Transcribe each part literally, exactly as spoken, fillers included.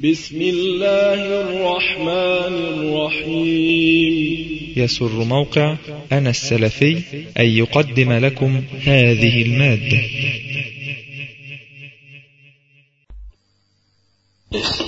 بسم الله الرحمن الرحيم. يسر موقع أنا السلفي أن يقدم لكم هذه المادة. بسم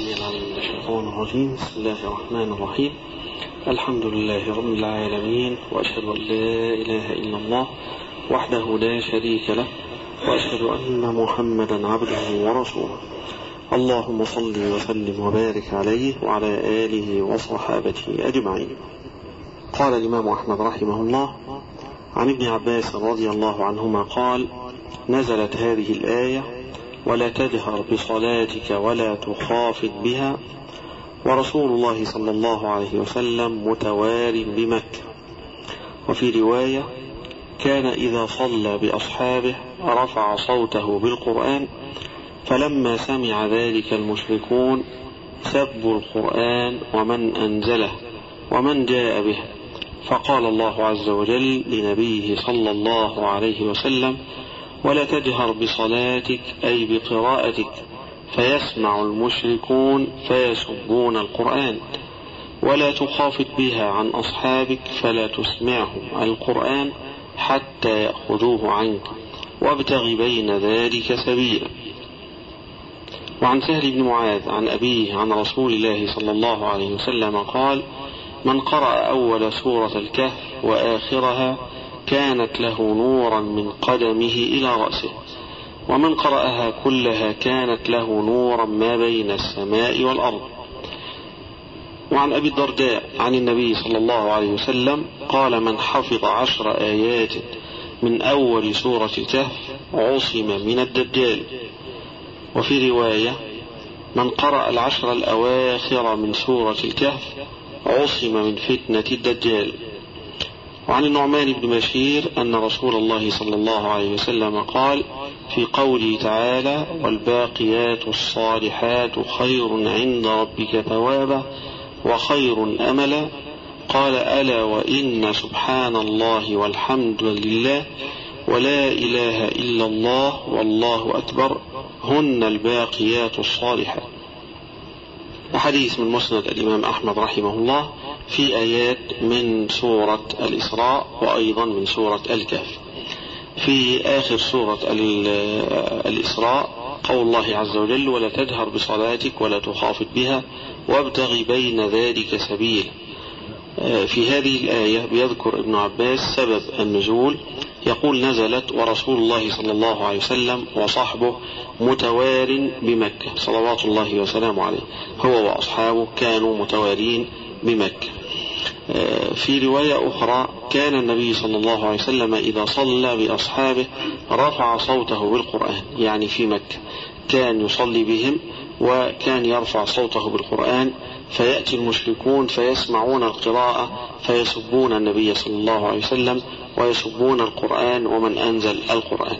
الله الرحمن الرحيم. الحمد لله رب العالمين، وأشهد أن لا إله إلا الله وحده لا شريك له، وأشهد أن محمدا عبده ورسوله. اللهم صل وسلم وبارك عليه وعلى آله وصحابته أجمعين. قال الإمام أحمد رحمه الله عن ابن عباس رضي الله عنهما قال: نزلت هذه الآية: ولا تجهر بصلاتك ولا تخافت بها، ورسول الله صلى الله عليه وسلم متوار بمكة. وفي رواية: كان إذا صلى بأصحابه رفع صوته بالقرآن، فلما سمع ذلك المشركون سبوا القرآن ومن أنزله ومن جاء به، فقال الله عز وجل لنبيه صلى الله عليه وسلم: ولا تجهر بصلاتك أي بقراءتك فيسمع المشركون فيسبون القرآن، ولا تخافت بها عن أصحابك فلا تسمعهم القرآن حتى يأخذوه عنك، وابتغ بين ذلك سبيلا. وعن سهل بن معاذ عن أبيه عن رسول الله صلى الله عليه وسلم قال: من قرأ أول سورة الكهف وآخرها كانت له نورا من قدمه إلى رأسه، ومن قرأها كلها كانت له نورا ما بين السماء والأرض. وعن أبي الدرداء عن النبي صلى الله عليه وسلم قال: من حفظ عشر آيات من أول سورة الكهف عصم من الدجال. وفي رواية: من قرأ العشر الأواخر من سورة الكهف عصم من فتنة الدجال. وعن النعمان بن بشير أن رسول الله صلى الله عليه وسلم قال في قوله تعالى: والباقيات الصالحات خير عند ربك ثوابا وخير أملا، قال: ألا وإن سبحان الله والحمد لله ولا إله إلا الله والله أكبر هن الباقيات الصالحات. حديث من مسند الإمام أحمد رحمه الله في آيات من سورة الإسراء وأيضا من سورة الكهف. في آخر سورة الإسراء قول الله عز وجل: ولا تجهر بصلاتك ولا تخافت بها وابتغ بين ذلك سبيلا. في هذه الآية بيذكر ابن عباس سبب النزول، يقول: نزلت ورسول الله صلى الله عليه وسلم وصحبه متوار بمكة صلوات الله وسلامه عليه، هو وأصحابه كانوا متوارين بمكة. في رواية أخرى: كان النبي صلى الله عليه وسلم إذا صلى بأصحابه رفع صوته بالقرآن، يعني في مكة كان يصلي بهم وكان يرفع صوته بالقرآن، فيأتي المشركون فيسمعون القراءة فيسبون النبي صلى الله عليه وسلم ويسبون القرآن ومن أنزل القرآن.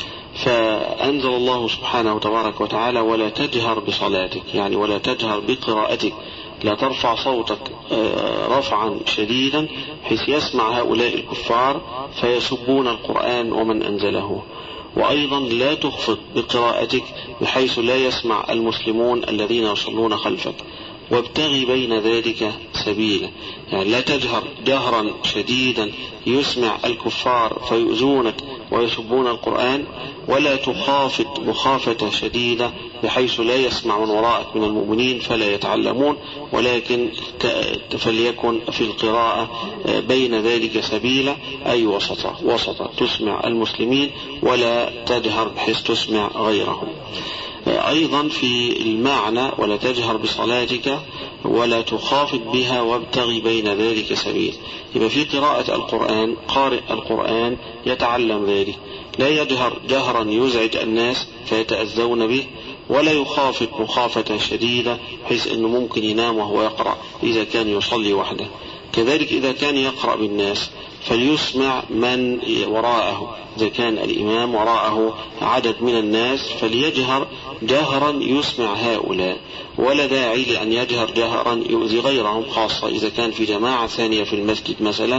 فأنزل الله سبحانه وتبارك وتعالى: ولا تجهر بصلاتك، يعني ولا تجهر بقراءتك، لا ترفع صوتك رفعا شديدا حيث يسمع هؤلاء الكفار فيسبون القرآن ومن أنزله. وأيضا لا تخفض بقراءتك بحيث لا يسمع المسلمون الذين يصلون خلفك، وابتغي بين ذلك سبيلا، يعني لا تجهر جهرا شديدا يسمع الكفار فيؤذونك ويسبون القرآن، ولا تخافت مخافة شديدة بحيث لا يسمع من وراءك من المؤمنين فلا يتعلمون، ولكن فليكن في القراءة بين ذلك سبيلا، أي وسطا وسطا تسمع المسلمين ولا تجهر بحيث تسمع غيرهم. أيضا في المعنى: ولا تجهر بصلاتك ولا تخافت بها وابتغي بين ذلك سبيل. يبقى في قراءة القرآن قارئ القرآن يتعلم ذلك، لا يجهر جهرا يزعج الناس فيتأذون به، ولا يخافت مخافة شديدة بحيث أنه ممكن ينام وهو يقرأ إذا كان يصلي وحده. كذلك إذا كان يقرأ بالناس فليسمع من وراءه، إذا كان الإمام وراءه عدد من الناس فليجهر جهرا يسمع هؤلاء، ولا داعي لأن يجهر جهرا يؤذي غيرهم، خاصة إذا كان في جماعة ثانية في المسجد مثلا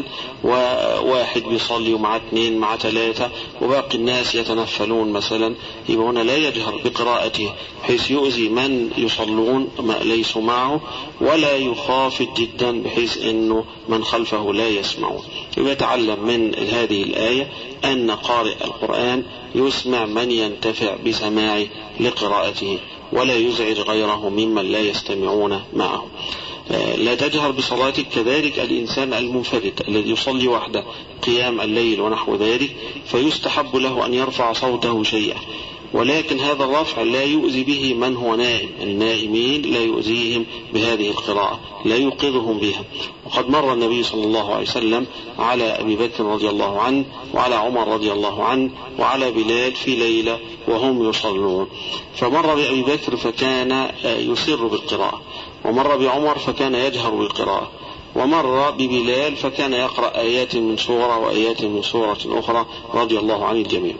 وواحد بيصلي ومع اثنين مع ثلاثة وباقي الناس يتنفلون مثلا، يبقى هنا لا يجهر بقراءته بحيث يؤذي من يصلون ليسوا معه، ولا يخافت جدا بحيث أنه من خلفه لا يسمعون. يتعلم من هذه الآية أن قارئ القرآن يسمع من ينتفع بسماعه لقراءته ولا يزعج غيره ممن لا يستمعون معه. لا تجهر بصلاتك. كذلك الإنسان المنفرد الذي يصلي وحده قيام الليل ونحو ذلك فيستحب له أن يرفع صوته شيئا، ولكن هذا الرفع لا يؤذي به من هو نائم، النائمين لا يؤذيهم بهذه القراءة، لا يوقظهم بها. وقد مر النبي صلى الله عليه وسلم على أبي بكر رضي الله عنه وعلى عمر رضي الله عنه وعلى بلال في ليلة وهم يصلون، فمر بأبي بكر فكان يسر بالقراءة، ومر بعمر فكان يجهر بالقراءة، ومر ببلال فكان يقرأ آيات من سورة وآيات من سورة أخرى رضي الله عن الجميع.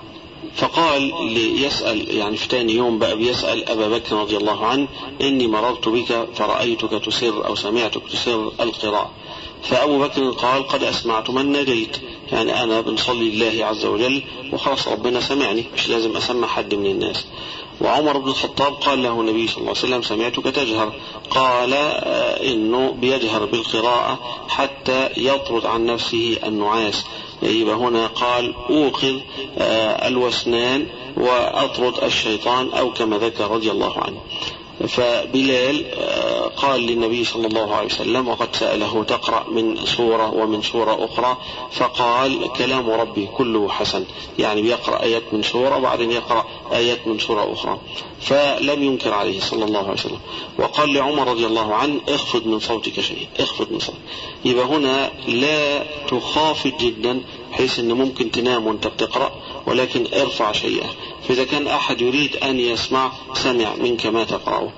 فقال ليسأل يعني في تاني يوم بقى بيسأل أبا بكر رضي الله عنه: إني مررت بك فرأيتك تسر أو سمعتك تسر القراءة. فأبو بكر قال: قد أسمعت من ناديت، يعني أنا بنصلي الله عز وجل وخلاص ربنا سمعني، مش لازم أسمع حد من الناس. وعمر بن الخطاب قال له النبي صلى الله عليه وسلم: سمعتك تجهر. قال إنه بيجهر بالقراءة حتى يطرد عن نفسه النعاس، يبقى هنا قال أوقظ الوسنان وأطرد الشيطان أو كما ذكر رضي الله عنه. فبلال قال للنبي صلى الله عليه وسلم وقد سأله: تقرأ من سورة ومن سورة أخرى؟ فقال: كلام ربي كله حسن، يعني بيقرأ آيات من سورة وبعدين يقرأ آيات من سورة أخرى، فلم ينكر عليه صلى الله عليه وسلم. وقال لعمر رضي الله عنه: اخفض من صوتك شيء، اخفض من صوتك. يبقى هنا لا تخافت جدا بحيث أنه ممكن تنام وانت بتقرأ، ولكن ارفع شيئا، فإذا كان أحد يريد أن يسمع سمع منك ما تقرأه.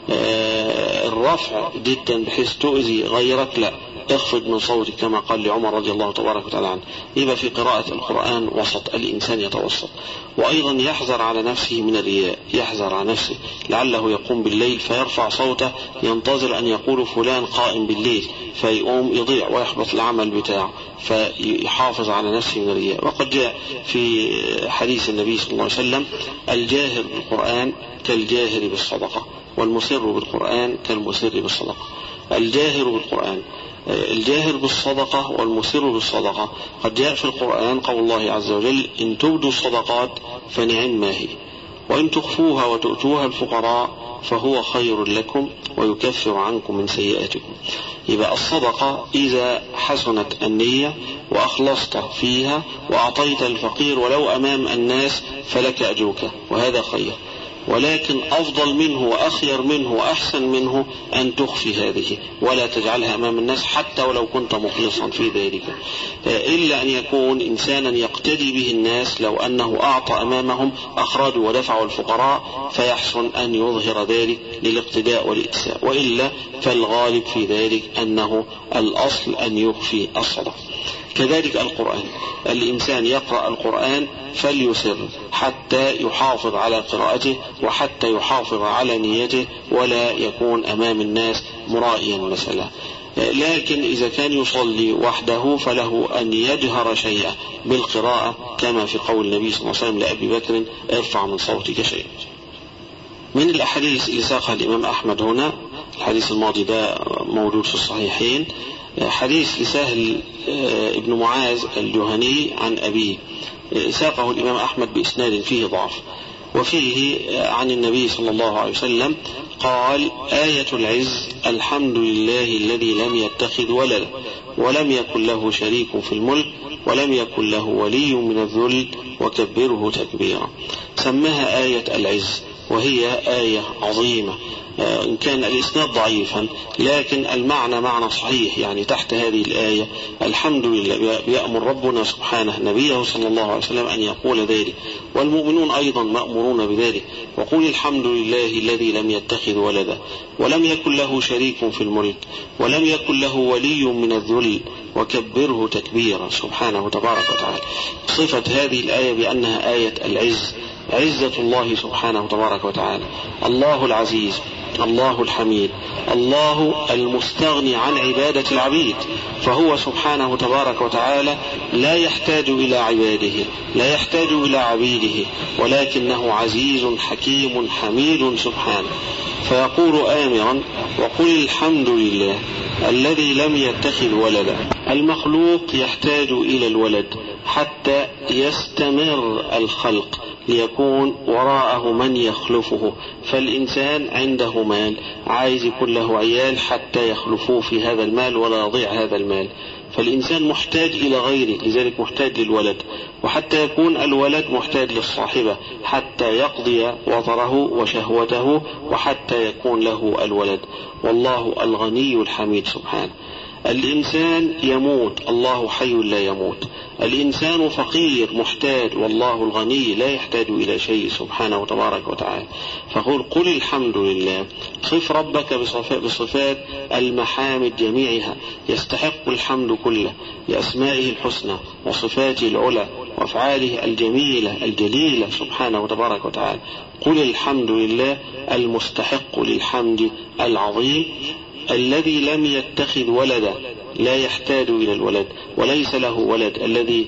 آه الرفع جدا بحيث تؤذي غيرك لا، اخفض من صوتك كما قال لعمر رضي الله تبارك وتعالى عنه. يبقى في قراءة القرآن وسط، الإنسان يتوسط، وأيضا يحذر على نفسه من الرياء، يحذر على نفسه لعله يقوم بالليل فيرفع صوته ينتظر أن يقول فلان قائم بالليل فيقوم يضيع ويحبط العمل بتاعه، فيحافظ على نفسه من الرياء. وقد جاء في حديث النبي صلى الله عليه وسلم: الجاهر بالقرآن كالجاهر بالصدقة، والمسر بالقرآن كالمسر بالصدقة. الجاهر بالقرآن، الجاهر بالصدقة والمسر بالصدقة. قد جاء في القرآن قول الله عز وجل: إن تبدوا الصدقات فنعم ما هي، وإن تخفوها وتؤتوها الفقراء فهو خير لكم ويكفر عنكم من سيئاتكم. يبقى الصدقة إذا حسنت النية وأخلصت فيها وأعطيت الفقير ولو أمام الناس فلك أجرك، وهذا خير. ولكن أفضل منه وأخير منه وأحسن منه أن تخفي هذه ولا تجعلها أمام الناس حتى ولو كنت مخلصا في ذلك، إلا أن يكون إنسانا يقتدي به الناس، لو أنه أعطى أمامهم أخرجوا ودفعوا الفقراء فيحسن أن يظهر ذلك للاقتداء والإكساء، وإلا فالغالب في ذلك أنه الأصل أن يخفي الصدقة. كذلك القرآن، الإنسان يقرأ القرآن فليسر حتى يحافظ على قراءته وحتى يحافظ على نيته ولا يكون أمام الناس مرائيا مثلا. لكن إذا كان يصلي وحده فله أن يجهر شيئا بالقراءة كما في قول النبي صلى الله عليه وسلم لأبي بكر: ارفع من صوتك شيئا. من الأحاديث اللي ساقها الإمام أحمد هنا، الحديث الماضي ده موجود في الصحيحين، حديث لسهل ابن معاذ الجهني عن أبيه، ساقه الإمام أحمد بإسناد فيه ضعف، وفيه عن النبي صلى الله عليه وسلم قال: آية العز الحمد لله الذي لم يتخذ ولدا ولم يكن له شريك في الملك ولم يكن له ولي من الذل وكبره تكبيرا. سماها آية العز، وهي آية عظيمة، إن كان الإسناد ضعيفا لكن المعنى معنى صحيح. يعني تحت هذه الآية الحمد لله يأمر ربنا سبحانه نبيه صلى الله عليه وسلم أن يقول ذلك، والمؤمنون أيضا مأمورون بذلك. وقل الحمد لله الذي لم يتخذ ولدا ولم يكن له شريك في الملك ولم يكن له ولي من الذل وكبره تكبيرا سبحانه تبارك وتعالى. صفة هذه الآية بأنها آية العز، عزة الله سبحانه تبارك وتعالى، الله العزيز، الله الحميد، الله المستغني عن عبادة العبيد، فهو سبحانه تبارك وتعالى لا يحتاج إلى عباده، لا يحتاج إلى عبيده، ولكنه عزيز حكيم حميد سبحانه. فيقول آمرا وقل الحمد لله الذي لم يتخذ ولدا. المخلوق يحتاج إلى الولد حتى يستمر الخلق ليكون وراءه من يخلفه، فالإنسان عنده مال عايز يكون له عيال حتى يخلفوه في هذا المال ولا يضيع هذا المال، فالإنسان محتاج إلى غيره، لذلك محتاج للولد، وحتى يكون الولد محتاج للصاحبة حتى يقضي وطره وشهوته وحتى يكون له الولد. والله الغني الحميد سبحانه. الإنسان يموت، الله حي لا يموت. الإنسان فقير محتاج، والله الغني لا يحتاج إلى شيء سبحانه تبارك وتعالى. فقل قل الحمد لله، صف ربك بصفات المحامد جميعها، يستحق الحمد كله بأسمائه الحسنى وصفاته العلى وأفعاله الجميلة الجليلة سبحانه تبارك وتعالى. قل الحمد لله المستحق للحمد العظيم الذي لم يتخذ ولدا، لا يحتاج إلى الولد وليس له ولد، الذي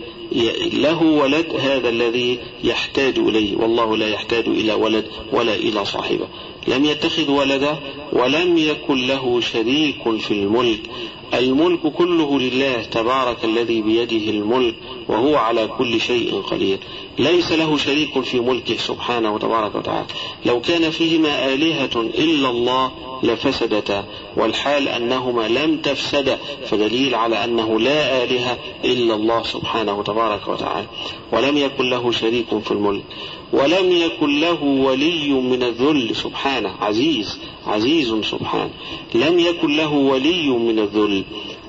له ولد هذا الذي يحتاج إليه، والله لا يحتاج إلى ولد ولا إلى صاحبه. لم يتخذ ولدا ولم يكن له شريك في الملك، الملك كله لله تبارك الذي بيده الملك وهو على كل شيء قدير، ليس له شريك في ملكه سبحانه تبارك وتعالى. لو كان فيهما آلهة إلا الله لفسدتا، والحال أنهما لم تفسد، فدليل على أنه لا آلهة إلا الله سبحانه تبارك وتعالى. ولم يكن له شريك في الملك ولم يكن له ولي من الذل سبحانه، عزيز عزيز سبحانه، لم يكن له ولي من الذل.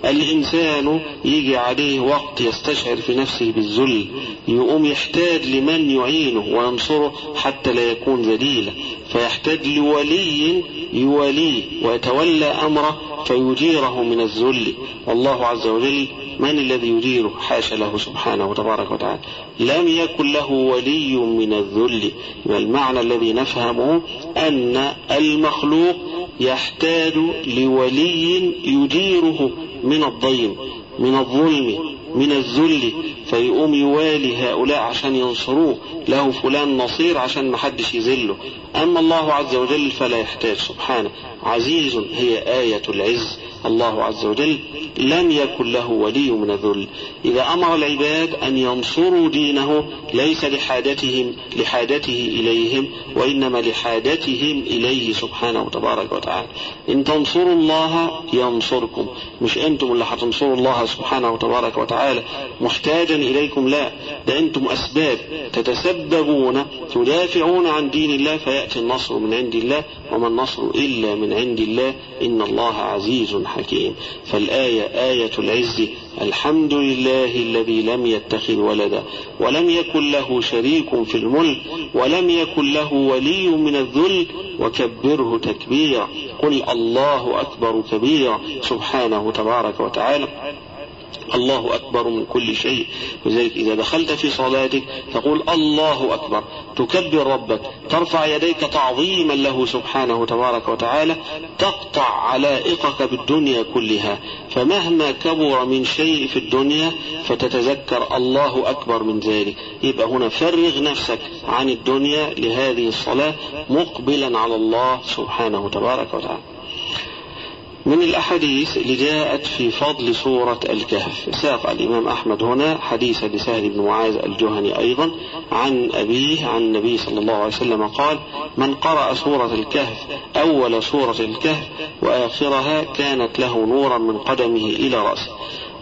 الإنسان يجي عليه وقت يستشعر في نفسه بالذل، يقوم يحتاج لمن يعينه وينصره حتى لا يكون ذليلا، فيحتاج لولي يوليه ويتولى أمره فيجيره من الذل. والله عز وجل من الذي يجيره؟ حاشا له سبحانه تبارك وتعالى. لم يكن له ولي من الذل. المعنى الذي نفهمه أن المخلوق يحتاج لولي يجيره من الضيم، من الظلم، من الذل، فيقوم يوالي هؤلاء عشان ينصروه، له فلان نصير عشان محدش يذله. أما الله عز وجل فلا يحتاج سبحانه، عزيز هي آية العز. الله عز وجل لم يكن له ولي من الذل. إذا أمر العباد أن ينصروا دينه ليس لحاجتهم لحاجته إليهم، وإنما لحاجتهم إليه سبحانه تبارك وتعالى. إن تنصروا الله ينصركم، مش أنتم اللي هتنصروا الله سبحانه تبارك وتعالى محتاجا إليكم، لا، ده أنتم أسباب تتسببون تدافعون عن دين الله فيأتي النصر من عند الله، وما النصر إلا من عند الله، إن الله عزيز حكيم. فالآية آية العز، الحمد لله الذي لم يتخذ ولدا ولم يكن له شريك في الملك ولم يكن له ولي من الذل وكبره تكبيرا. قل الله أكبر كبيرا سبحانه تبارك وتعالى. الله أكبر من كل شيء. لذلك إذا دخلت في صلاتك تقول الله أكبر، تكبر ربك، ترفع يديك تعظيما له سبحانه تبارك وتعالى، تقطع علائقك بالدنيا كلها، فمهما كبر من شيء في الدنيا فتتذكر الله أكبر من ذلك. يبقى هنا فرغ نفسك عن الدنيا لهذه الصلاة مقبلا على الله سبحانه تبارك وتعالى. من الأحاديث اللي جاءت في فضل سورة الكهف، ساق الإمام أحمد هنا حديث لسهل بن معاذ الجهني أيضا عن أبيه عن النبي صلى الله عليه وسلم قال: من قرأ سورة الكهف أول سورة الكهف وآخرها كانت له نورا من قدمه إلى رأسه.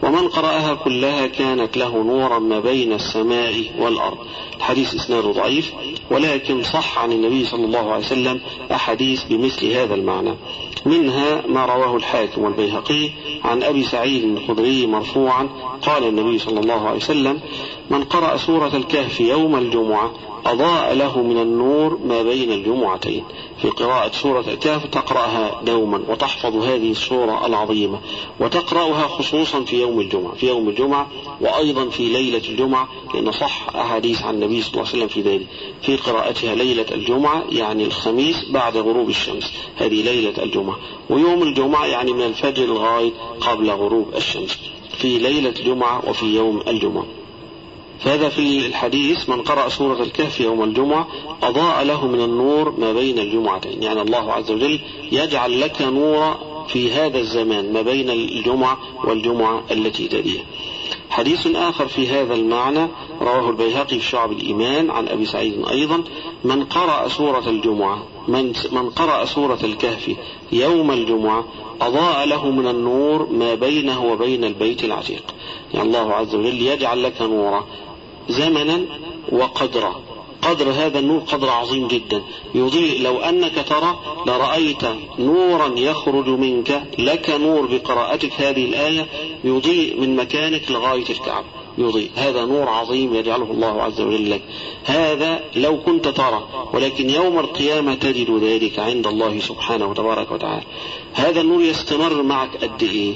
ومن قرأها كلها كانت له نورا ما بين السماء والأرض. الحديث إسناده ضعيف، ولكن صح عن النبي صلى الله عليه وسلم أحاديث بمثل هذا المعنى، منها ما رواه الحاكم والبيهقي عن أبي سعيد الخدري مرفوعا قال النبي صلى الله عليه وسلم: من قرأ سورة الكهف يوم الجمعة أضاء له من النور ما بين الجمعتين. في قراءة سورة الكهف تقرأها دوما وتحفظ هذه السورة العظيمة، وتقرأها خصوصا في يوم الجمعة في يوم الجمعة وأيضا في ليلة الجمعة، لأن صح أحاديث عن النبي صلى الله عليه وسلم في ذلك، في قراءتها ليلة الجمعة يعني الخميس بعد غروب الشمس، هذه ليلة الجمعة، ويوم الجمعة يعني من الفجر لغاية قبل غروب الشمس، في ليلة الجمعة وفي يوم الجمعة. فهذا في الحديث: من قرأ سورة الكهف يوم الجمعة أضاء له من النور ما بين الجمعتين، يعني الله عز وجل يجعل لك نورا في هذا الزمان ما بين الجمعة والجمعة التي تليها. حديث آخر في هذا المعنى رواه البيهقي في شعب الإيمان عن أبي سعيد أيضا: من قرأ سورة الجمعة من, من قرأ سورة الكهف يوم الجمعة أضاء له من النور ما بينه وبين البيت العتيق. يعني الله عز وجل يجعل لك نورا زمنا وقدرا، قدر هذا النور قدر عظيم جدا يضيء، لو أنك ترى لرأيت نورا يخرج منك، لك نور بقراءتك هذه الآية يضيء من مكانك لغاية الكعبة، يضيء. هذا نور عظيم يجعله الله عز وجل لك، هذا لو كنت ترى، ولكن يوم القيامة تجد ذلك عند الله سبحانه وتبارك وتعالى. هذا النور يستمر معك قد إيه؟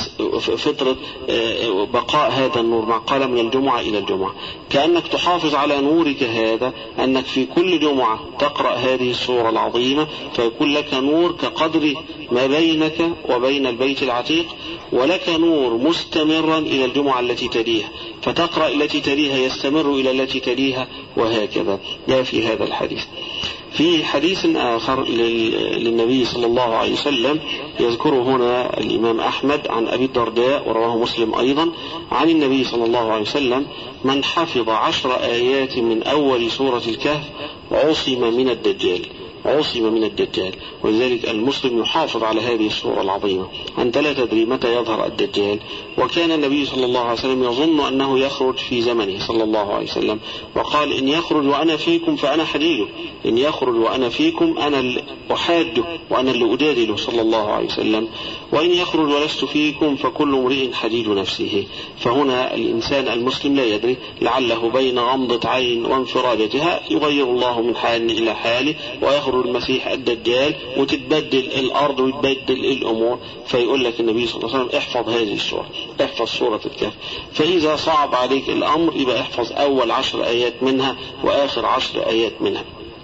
فترة بقاء هذا النور مع قال من الجمعة إلى الجمعة، كأنك تحافظ على نورك هذا، أنك في كل جمعة تقرأ هذه السورة العظيمة، فيكون لك نور كقدر ما بينك وبين البيت العتيق، ولك نور مستمرا إلى الجمعة التي تليها، فتقرأ التي تليها يستمر إلى التي تليها، وهكذا. لا في هذا الحديث. في حديث آخر للنبي صلى الله عليه وسلم يذكره هنا الإمام أحمد عن أبي الدرداء ورواه مسلم أيضا عن النبي صلى الله عليه وسلم: من حفظ عشر آيات من أول سورة الكهف عصم من الدجال، عصم من الدجال. ولذلك المسلم يحافظ على هذه السورة العظيمة. أنت لا تدري متى يظهر الدجال، وكان النبي صلى الله عليه وسلم يظن أنه يخرج في زمنه صلى الله عليه وسلم، وقال: إن يخرج وأنا فيكم فأنا حديده، إن يخرج وأنا فيكم أنا اللي أحاده وأنا اللي أجادله صلى الله عليه وسلم، وإن يخرج ولست فيكم فكل امرئ حديد نفسه. فهنا الإنسان المسلم لا يدري، لعله بين غمضة عين وانفرادتها يغير الله من حال إلى حال، ويخرج المسيح الدجال وتتبدل الأرض وتتبدل الأمور، فيقول لك النبي صلى الله عليه وسلم: احفظ هذه السورة، احفظ سورة الكهف. فإذا صعب عليك الأمر يبقى احفظ أول عشر آيات منها وآخر عشر آيات منها.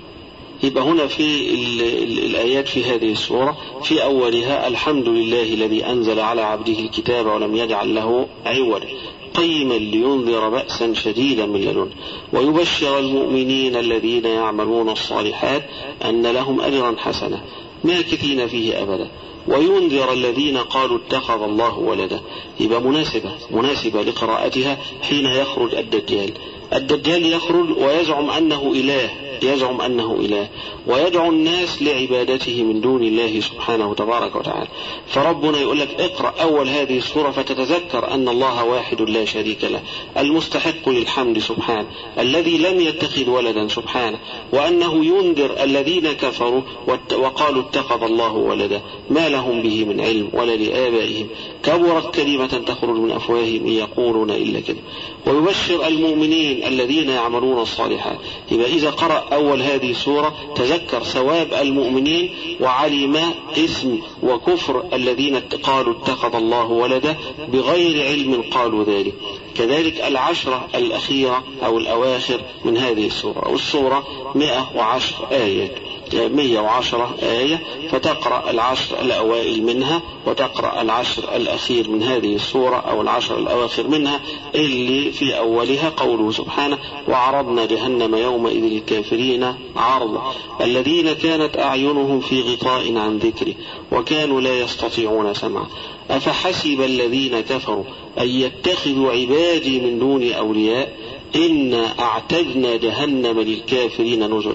يبقى هنا في الآيات في هذه السورة في أولها: الحمد لله الذي أنزل على عبده الكتاب ولم يجعل له عوجا قيما لينذر بأسا شديدا من لدنه ويبشر المؤمنين الذين يعملون الصالحات أن لهم أجرا حسنا ماكثين فيه أبدا وينذر الذين قالوا اتخذ الله ولدا. يبقى مناسبة مناسبة لقراءتها حين يخرج الدجال. الدجال يخرج ويزعم أنه إله، يزعم أنه إله ويدعو الناس لعبادته من دون الله سبحانه تبارك وتعالى. فربنا يقول لك: اقرأ أول هذه السورة فتتذكر أن الله واحد لا شريك له المستحق للحمد سبحانه، الذي لم يتخذ ولدا سبحانه، وأنه ينذر الذين كفروا وقالوا اتخذ الله ولدا ما لهم به من علم ولا لآبائهم كبرت كلمة تخرج من أفواههم إن يقولون إلا كذب ويبشر المؤمنين الذين يعملون الصالحات. يبقى إذا قرأ أول هذه السورة تذكر ثواب المؤمنين وعلم اسم وكفر الذين قالوا اتخذ الله ولدا بغير علم قالوا ذلك. كذلك العشرة الأخيرة أو الأواخر من هذه السورة، والسورة مئة وعشر آية مئة وعشرة آية، فتقرأ العشر الأوائل منها وتقرأ العشر الأخير من هذه السورة أو العشر الأواخر منها، اللي في أولها قوله سبحانه: وعرضنا جهنم يومئذ للكافرين عرضا الذين كانت أعينهم في غطاء عن ذكري وكانوا لا يستطيعون سمعا أفحسب الذين كفروا أن يتخذوا عبادي من دون أولياء إنا أعتدنا جهنم للكافرين نزلا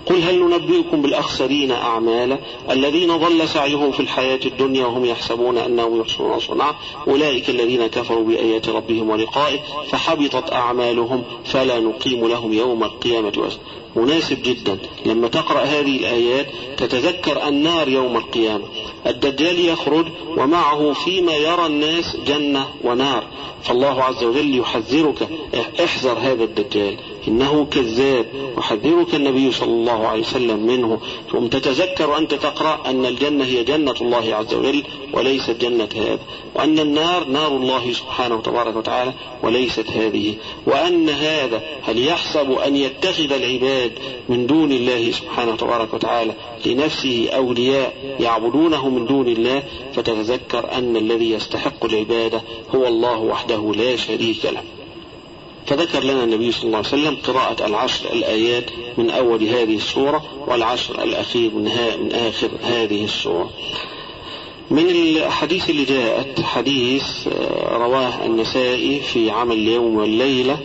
قل هل ننبئكم بالأخسرين أعمالا الذين ضل سعيهم في الحياة الدنيا وهم يحسبون أنهم يحسنون صنعا أولئك الذين كفروا بآيات ربهم ولقائه فحبطت أعمالهم فلا نقيم لهم يوم القيامة وزنا. مناسب جدا لما تقرأ هذه الآيات تتذكر النار يوم القيامة. الدجال يخرج ومعه فيما يرى الناس جنة ونار، فالله عز وجل يحذرك احذر هذا الدجال إنه كذاب، وحذرك النبي صلى الله عليه وسلم منه. ثم تتذكر وأنت تقرأ أن الجنة هي جنة الله عز وجل وليست جنة هذا، وأن النار نار الله سبحانه وتبارك وتعالى وليست هذه، وأن هذا هل يحسب أن يتخذ العباد من دون الله سبحانه وتبارك وتعالى لنفسه أولياء يعبدونه من دون الله، فتتذكر أن الذي يستحق العبادة هو الله وحده لا شريك له. فذكر لنا النبي صلى الله عليه وسلم قراءة العشر الآيات من أول هذه السورة والعشر الأخير من, من آخر هذه السورة. من الحديث اللي جاءت حديث رواه النسائي في عمل اليوم والليلة،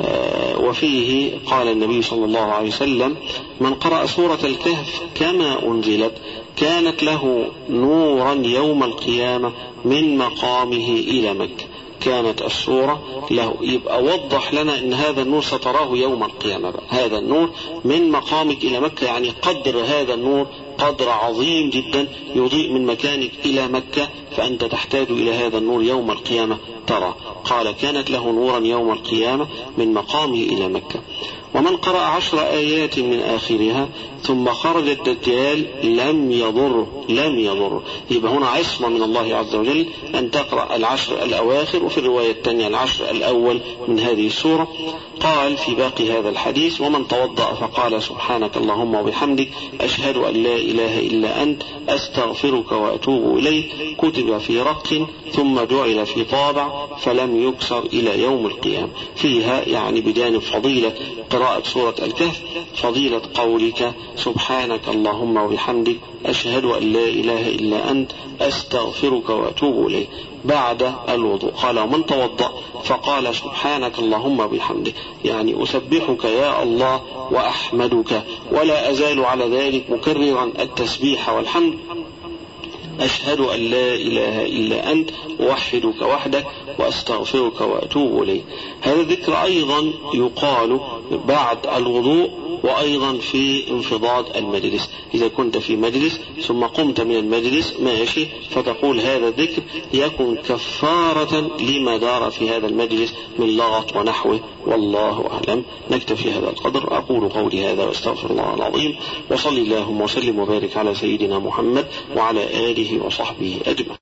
وفيه قال النبي صلى الله عليه وسلم من قرأ سورة الكهف كما أنزلت كانت له نورا يوم القيامة من مقامه إلى مكة. كانت السورة له، يبقى وضح لنا ان هذا النور ستراه يوم القيامة بقى. هذا النور من مقامك الى مكة، يعني قدر هذا النور قدر عظيم جدا يضيء من مكانك الى مكة، فانت تحتاج الى هذا النور يوم القيامة ترى. قال كانت له نورا يوم القيامة من مقامه الى مكة. ومن قرأ عشر آيات من آخرها ثم خرج الدجال لم يضره لم يضره يبقى هنا عصمة من الله عز وجل أن تقرأ العشر الأواخر، وفي الرواية الثانية العشر الأول من هذه السورة. قال في باقي هذا الحديث ومن توضأ فقال سبحانك اللهم وبحمدك أشهد أن لا إله إلا أنت أستغفرك وأتوب إليك كتب في رق ثم جعل في طابع فلم يكسر إلى يوم القيامة. فيها يعني بجانب فضيلة قراءة سورة الكهف فضيلة قولك سبحانك اللهم وبحمدك أشهد أن لا إله إلا أنت أستغفرك وأتوب إليك بعد الوضوء. قال ومن توضأ فقال سبحانك اللهم وبحمدك يعني أسبحك يا الله وأحمدك ولا أزال على ذلك مكررا التسبيح والحمد أشهد أن لا إله إلا أنت أوحدك وحدك وأستغفرك وأتوب إليك. هذا الذكر أيضا يقال بعد الوضوء وأيضا في انفضاض المجلس. إذا كنت في مجلس ثم قمت من المجلس ماشي فتقول هذا الذكر يكون كفارة لما دار في هذا المجلس من لغط ونحوه، والله أعلم. نكتفي هذا القدر. أقول قولي هذا واستغفر الله العظيم، وصلي اللهم وسلم وبارك على سيدنا محمد وعلى آله وصحبه أجمعين.